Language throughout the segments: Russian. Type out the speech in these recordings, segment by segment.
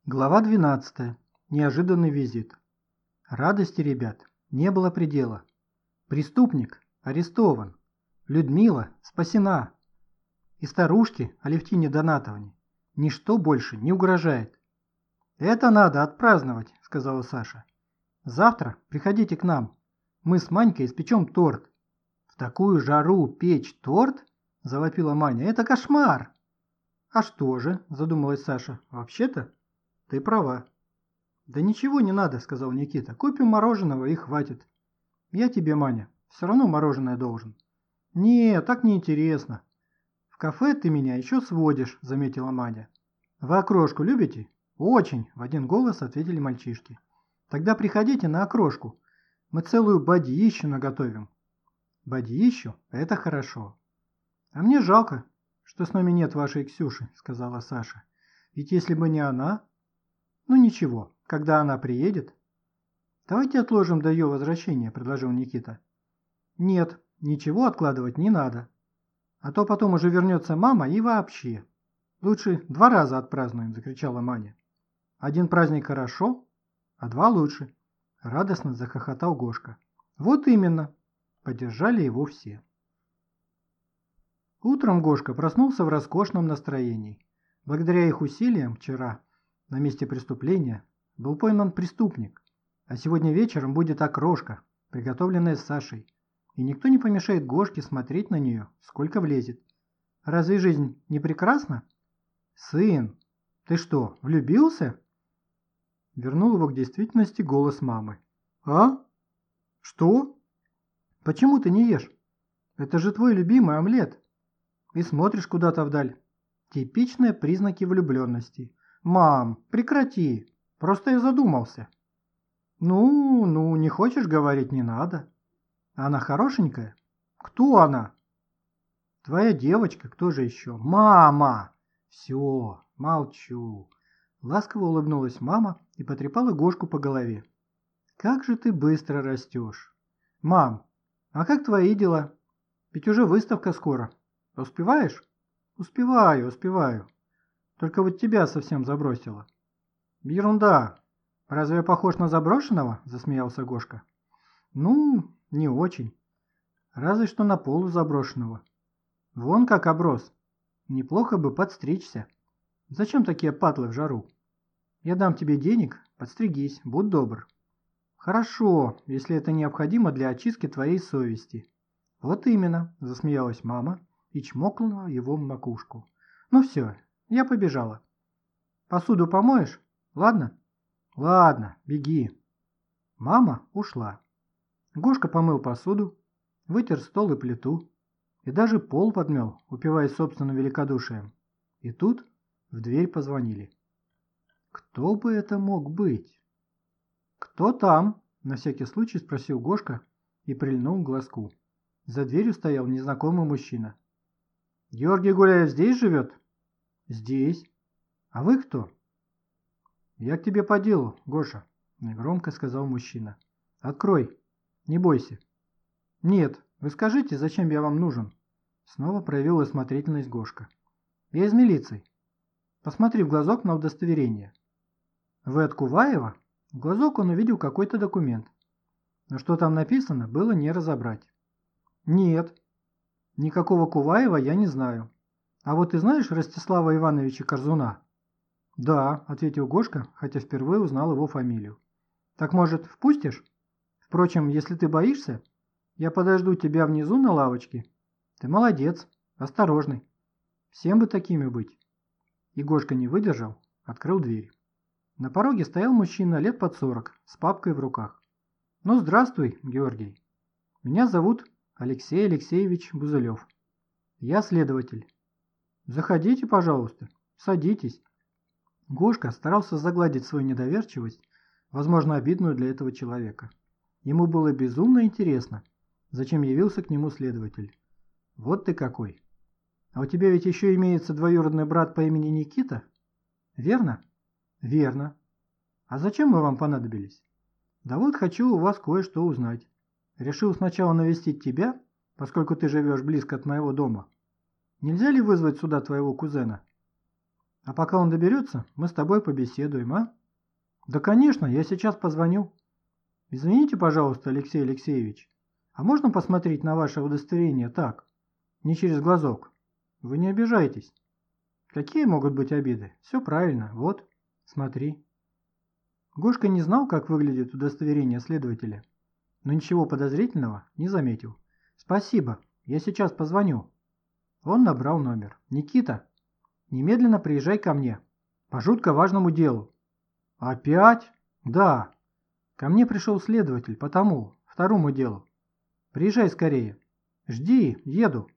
Глава 12. Неожиданный визит. Радости ребят не было предела. Преступник арестован. Людмила спасена. И старушке Алевтине Донатовне ничто больше не угрожает. «Это надо отпраздновать», — сказала Саша. «Завтра приходите к нам. Мы с Манькой испечем торт». «В такую жару печь торт?» — завопила Маня. «Это кошмар!» «А что же?» — задумалась Саша. «Вообще-то ты права». «Да ничего не надо», — сказал Никита. «Купим мороженого и хватит». «Я тебе, Маня, все равно мороженое должен». «Не, так неинтересно». «В кафе ты меня еще сводишь», — заметила Маня. «Вы окрошку любите?» «Очень», — в один голос ответили мальчишки. «Тогда приходите на окрошку. Мы целую бадьищу наготовим». «Бадьищу? Это хорошо». «А мне жалко, что с нами нет вашей Ксюши», — сказала Саша. «Ведь если бы не она...» «Ну ничего, когда она приедет...» «Давайте отложим до ее возвращения», — предложил Никита. «Нет, ничего откладывать не надо. А то потом уже вернется мама и вообще. Лучше 2 раза отпразднуем», — закричала Маня. «Один праздник хорошо, а 2 лучше», — радостно захохотал Гошка. «Вот именно», — поддержали его все. Утром Гошка проснулся в роскошном настроении. Благодаря их усилиям вчера на месте преступления был пойман преступник, а сегодня вечером будет окрошка, приготовленная с Сашей, и никто не помешает Гошке смотреть на нее, сколько влезет. Разве жизнь не прекрасна? «Сын, ты что, влюбился?» Вернул его к действительности голос мамы. «А? Что? Почему ты не ешь? Это же твой любимый омлет. И смотришь куда-то вдаль. Типичные признаки влюбленности. Мам, прекрати, просто я задумался». «Ну, не хочешь говорить, не надо. Она хорошенькая?» «Кто она?» «Твоя девочка, кто же еще?» «Мама!» «Все, молчу». Ласково улыбнулась мама и потрепала Гошку по голове. «Как же ты быстро растешь!» «Мам, а как твои дела? Ведь уже выставка скоро. Успеваешь?» «Успеваю. Только вот тебя совсем забросило». «Ерунда. Разве я похож на заброшенного?» – засмеялся Гошка. «Ну, не очень. Разве что на полузаброшенного. Вон как оброс. Неплохо бы подстричься. Зачем такие патлы в жару? Я дам тебе денег, подстригись, будь добр». «Хорошо, если это необходимо для очистки твоей совести». «Вот именно», – засмеялась мама и чмокнула его в макушку. «Ну все, я побежала. Посуду помоешь? Ладно?» «Ладно, беги». Мама ушла. Гошка помыл посуду, вытер стол и плиту, и даже пол подмел, упиваясь собственным великодушием. И тут в дверь позвонили. Кто бы это мог быть? «Кто там?» – на всякий случай спросил Гошка и прильнул к глазку. За дверью стоял незнакомый мужчина. «Георгий Гуляев здесь живет?» «Здесь. А вы кто?» «Я к тебе по делу, Гоша», – негромко сказал мужчина. «Открой, не бойся». «Нет, вы скажите, зачем я вам нужен?» Снова проявил осмотрительность Гошка. «Я из милиции. Посмотри в глазок на удостоверение». «Вы от Куваева?» В глазок он увидел какой-то документ. Но что там написано, было не разобрать. «Нет, никакого Куваева я не знаю. А вот ты знаешь Ростислава Ивановича Корзуна?» «Да», — ответил Гошка, хотя впервые узнал его фамилию. «Так, может, впустишь? Впрочем, если ты боишься, я подожду тебя внизу на лавочке. Ты молодец, осторожный. Всем бы такими быть». И Гошка не выдержал, открыл дверь. На пороге стоял мужчина лет под 40, с папкой в руках. «Ну, здравствуй, Георгий. Меня зовут Алексей Алексеевич Бузылев. Я следователь. Заходите, пожалуйста, садитесь». Гошка старался загладить свою недоверчивость, возможно, обидную для этого человека. Ему было безумно интересно, зачем явился к нему следователь. «Вот ты какой! А у тебя ведь еще имеется двоюродный брат по имени Никита? Верно?» «Верно. А зачем мы вам понадобились?» «Да вот хочу у вас кое-что узнать. Решил сначала навестить тебя, поскольку ты живешь близко от моего дома. Нельзя ли вызвать сюда твоего кузена?» А пока он доберется, мы с тобой побеседуем, а? Да, конечно, я сейчас позвоню. Извините, пожалуйста, Алексей Алексеевич, а можно посмотреть на ваше удостоверение так, не через глазок? Вы не обижайтесь. Какие могут быть обиды? Все правильно, вот, смотри. Гошка не знал, как выглядит удостоверение следователя, но ничего подозрительного не заметил. Спасибо, я сейчас позвоню. Он набрал номер. Никита, немедленно приезжай ко мне. По жутко важному делу. Опять? Да. Ко мне пришел следователь по тому, второму делу. Приезжай скорее. Жди, еду.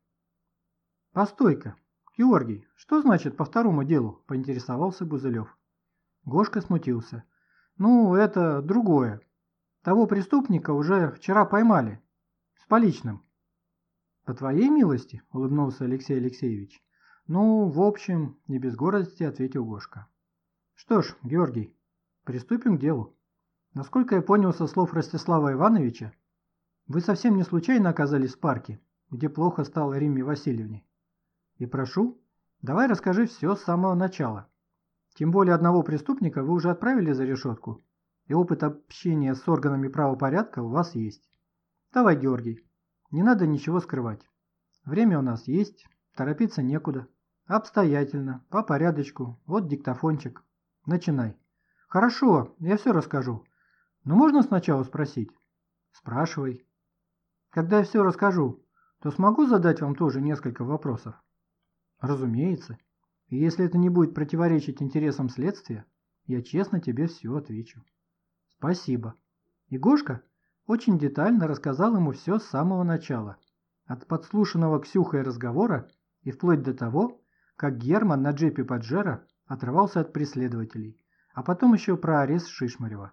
Постой-ка. Георгий, что значит по второму делу? Поинтересовался Бузылев. Гошка смутился. Ну, это другое. Того преступника уже вчера поймали. С поличным. По твоей милости, улыбнулся Алексей Алексеевич. Ну, в общем, не без гордости ответил Гошка. Что ж, Георгий, приступим к делу. Насколько я понял со слов Ростислава Ивановича, вы совсем не случайно оказались в парке, где плохо стало Римме Васильевне. И прошу, давай расскажи все с самого начала. Тем более одного преступника вы уже отправили за решетку, и опыт общения с органами правопорядка у вас есть. Давай, Георгий, не надо ничего скрывать. Время у нас есть, торопиться некуда. Обстоятельно, по порядочку, вот диктофончик. Начинай. Хорошо, я все расскажу. Но можно сначала спросить? Спрашивай. Когда я все расскажу, то смогу задать вам тоже несколько вопросов? Разумеется. И если это не будет противоречить интересам следствия, я честно тебе все отвечу. Спасибо. И Гошка очень детально рассказал ему все с самого начала. От подслушанного Ксюхой разговора и вплоть до того, как Герман на джипе Паджеро отрывался от преследователей, а потом еще про арест Шишмарева.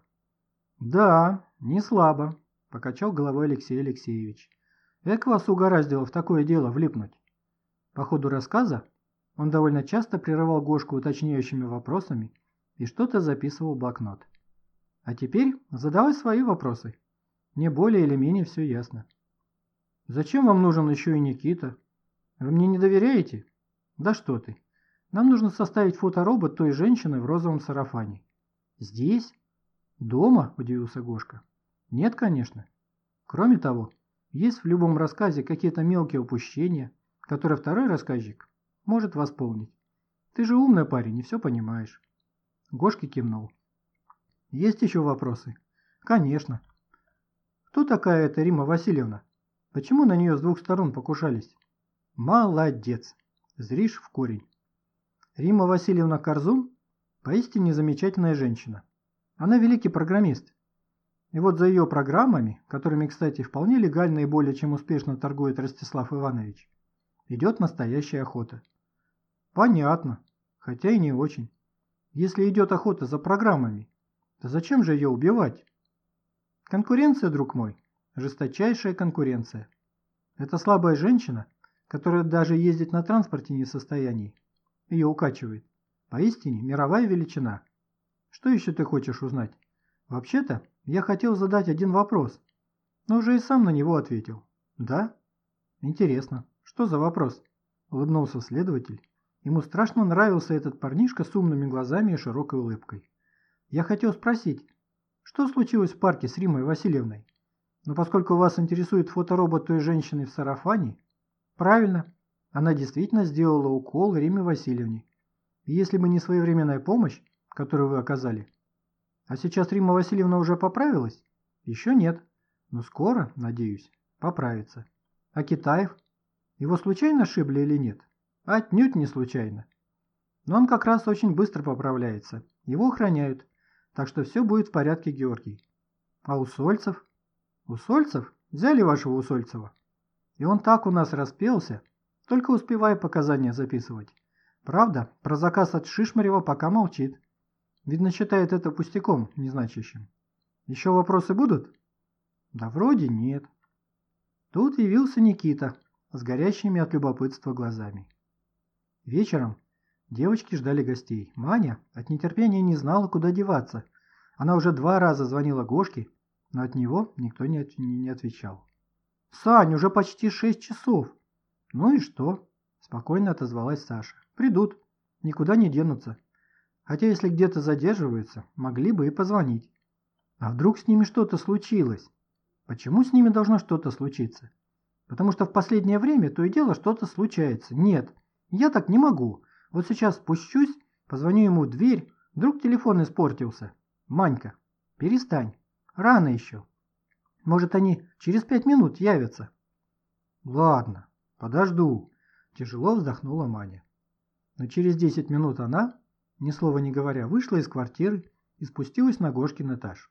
«Да, не слабо», – покачал головой Алексей Алексеевич. «Эк вас угораздило в такое дело влипнуть». По ходу рассказа он довольно часто прерывал Гошку уточняющими вопросами и что-то записывал в блокнот. «А теперь задавай свои вопросы. Мне более или менее все ясно». «Зачем вам нужен еще и Никита? Вы мне не доверяете?» «Да что ты. Нам нужно составить фоторобот той женщины в розовом сарафане». «Здесь? Дома?» – удивился Гошка. «Нет, конечно. Кроме того, есть в любом рассказе какие-то мелкие упущения, которые второй рассказчик может восполнить. Ты же умный парень и все понимаешь». Гошка кивнул. «Есть еще вопросы?» «Конечно. Кто такая эта Римма Васильевна? Почему на нее с двух сторон покушались?» «Молодец. Зришь в корень. Римма Васильевна Корзун поистине замечательная женщина. Она великий программист. И вот за ее программами, которыми, кстати, вполне легально и более чем успешно торгует Ростислав Иванович, идет настоящая охота. Понятно, хотя и не очень. Если идет охота за программами, то зачем же ее убивать? Конкуренция, друг мой, жесточайшая конкуренция. Это слабая женщина, которая даже ездить на транспорте не в состоянии. Ее укачивает. Поистине мировая величина. Что еще ты хочешь узнать? Вообще-то, я хотел задать один вопрос, но уже и сам на него ответил. Да? Интересно. Что за вопрос? Улыбнулся следователь. Ему страшно нравился этот парнишка с умными глазами и широкой улыбкой. Я хотел спросить, что случилось в парке с Риммой Васильевной? Но поскольку вас интересует фоторобот той женщины в сарафане, правильно, она действительно сделала укол Римме Васильевне. И если бы не своевременная помощь, которую вы оказали. А сейчас Римма Васильевна уже поправилась? Еще нет, но скоро, надеюсь, поправится. А Китаев? Его случайно шибли или нет? Отнюдь не случайно. Но он как раз очень быстро поправляется. Его охраняют, так что все будет в порядке, Георгий. А Усольцев? Усольцев? Взяли вашего Усольцева. И он так у нас распелся, только успевая показания записывать. Правда, про заказ от Шишмарева пока молчит. Видно, считает это пустяком, незначащим. Еще вопросы будут? Да вроде нет. Тут явился Никита с горящими от любопытства глазами. Вечером девочки ждали гостей. Маня от нетерпения не знала, куда деваться. Она уже 2 раза звонила Гошке, но от него никто не отвечал. «Сань, уже почти 6 часов». «Ну и что?» – спокойно отозвалась Саша. «Придут. никуда не денутся. Хотя если где-то задерживаются, могли бы и позвонить. А вдруг с ними что-то случилось? Почему с ними должно что-то случиться? Потому что в последнее время то и дело что-то случается. Нет, я так не могу. Вот сейчас спущусь, позвоню ему в дверь, вдруг телефон испортился. Манька, перестань, рано еще. Может, они через 5 минут явятся? Ладно, подожду, тяжело вздохнула Маня. Но через 10 минут она, ни слова не говоря, вышла из квартиры и спустилась на Гошкин этаж.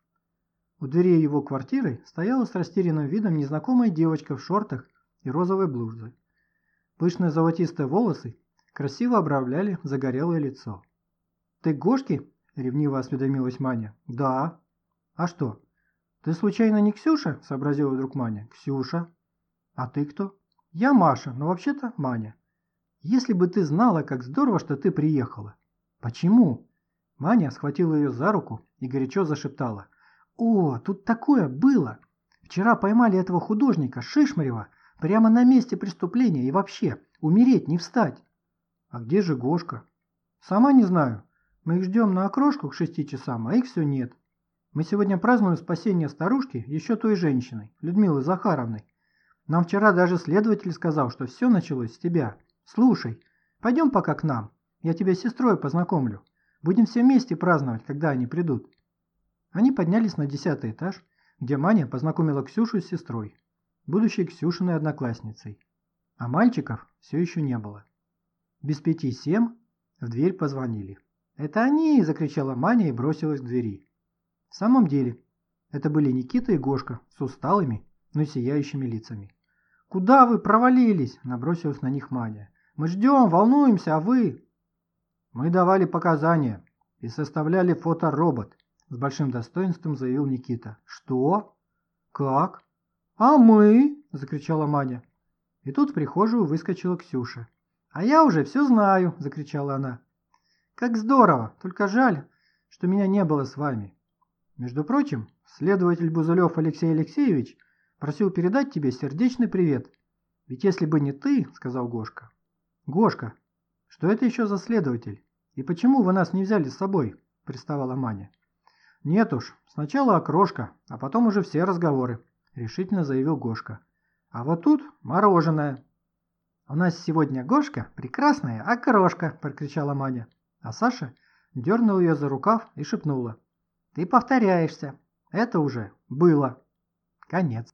У дверей его квартиры стояла с растерянным видом незнакомая девочка в шортах и розовой блузе. Пышные золотистые волосы красиво обрамляли загорелое лицо. «Ты к Гошке?» – ревниво осведомилась Маня. «Да». «А что? Ты случайно не Ксюша?» – сообразила вдруг Маня. «Ксюша». «А ты кто?» «Я Маша, но вообще-то Маня». «Если бы ты знала, как здорово, что ты приехала». «Почему?» Маня схватила ее за руку и горячо зашептала. «О, тут такое было! Вчера поймали этого художника Шишмарева прямо на месте преступления и вообще, умереть не встать!» «А где же Гошка?» «Сама не знаю. Мы их ждем на окрошку к 6 часам, а их все нет. Мы сегодня празднуем спасение старушки еще той женщиной, Людмилы Захаровной. Нам вчера даже следователь сказал, что все началось с тебя. Слушай, пойдем пока к нам, я тебя с сестрой познакомлю. Будем все вместе праздновать, когда они придут». Они поднялись на 10-й этаж, где Маня познакомила Ксюшу с сестрой, будущей Ксюшиной одноклассницей. А мальчиков все еще не было. Без 5:07 в дверь позвонили. «Это они!» – закричала Маня и бросилась к двери. В самом деле, это были Никита и Гошка с усталыми, но сияющими лицами. «Куда вы провалились?» – набросилась на них Маня. «Мы ждем, волнуемся, а вы?» «Мы давали показания и составляли фоторобот», – с большим достоинством заявил Никита. «Что? Как? А мы?» – закричала Маня. И тут в прихожую выскочила Ксюша. «А я уже все знаю!» – закричала она. «Как здорово! Только жаль, что меня не было с вами. Между прочим, следователь Бузулев Алексей Алексеевич просил передать тебе сердечный привет. Ведь если бы не ты, — сказал Гошка. — Гошка, что это еще за следователь? И почему вы нас не взяли с собой? — приставала Маня. — Нет уж, сначала окрошка, а потом уже все разговоры, — решительно заявил Гошка. — А вот тут мороженое. — У нас сегодня, Гошка, прекрасная окрошка, — прокричала Маня. А Саша дернула ее за рукав и шепнула. — Ты повторяешься. Это уже было. Конец.